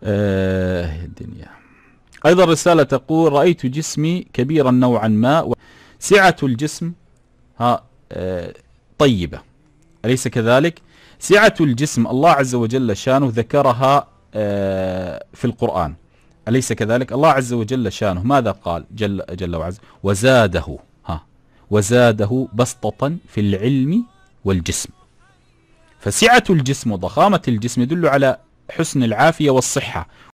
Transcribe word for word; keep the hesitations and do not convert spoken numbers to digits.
آه الدنيا. أيضا رسالة تقول: رأيت جسمي كبيرا نوعا ما، سعة الجسم ها آه طيبة، أليس كذلك؟ سعة الجسم الله عز وجل شانه ذكرها آه في القرآن، أليس كذلك؟ الله عز وجل شانه ماذا قال جل, جل وعز؟ وزاده ها وزاده بسطة في العلم والجسم. فسعة الجسم وضخامة الجسم يدل على حسن العافية والصحة،